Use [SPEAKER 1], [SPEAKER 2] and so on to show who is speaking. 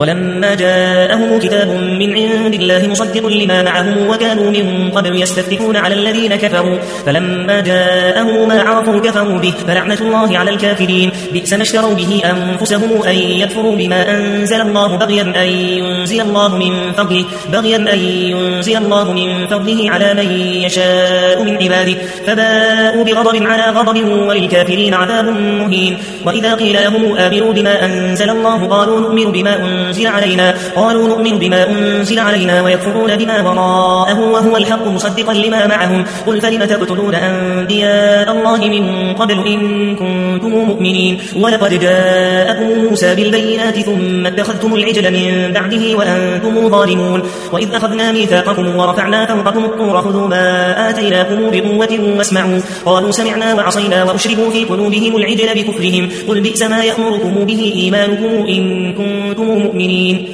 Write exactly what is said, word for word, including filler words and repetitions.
[SPEAKER 1] ولما جاءهم كتاب من عند الله مصدق لما معهم وكانوا من قبل يستفتحون على الذين كفروا فلما جاءهم ما عرفوا كفروا به فلعنة الله على الكافرين. بئس ما اشتروا به أنفسهم أن يكفروا بما أنزل الله بغيا أن ينزل الله من فضله بغيا أن ينزل الله من فضله على من يشاء من عباده فباءوا بغضب على غضب وللكافرين عذاب مهين. وإذا قيل لهم آمنوا بما أنزل الله قالوا نؤمن بما أنزل علينا قالوا نؤمن بما أنزل علينا ويكفرون بما وراءه وهو الحق مصدقا لما معهم قل فلم تقتلون أنبياء الله من قبل إن كنتم مؤمنين ولقد جاءكم موسى بالبينات ثم اتخذتم العجل من بعده وأنتم ظالمون. وإذ أخذنا ميثاقكم ورفعنا فوقكم الطور خذوا ما آتيناكم بقوة واسمعوا قالوا سمعنا وعصينا وأشربوا في قلوبهم العجل بكفرهم قل بئس ما يأمركم به إيمانكم إن كنتم مؤمنين.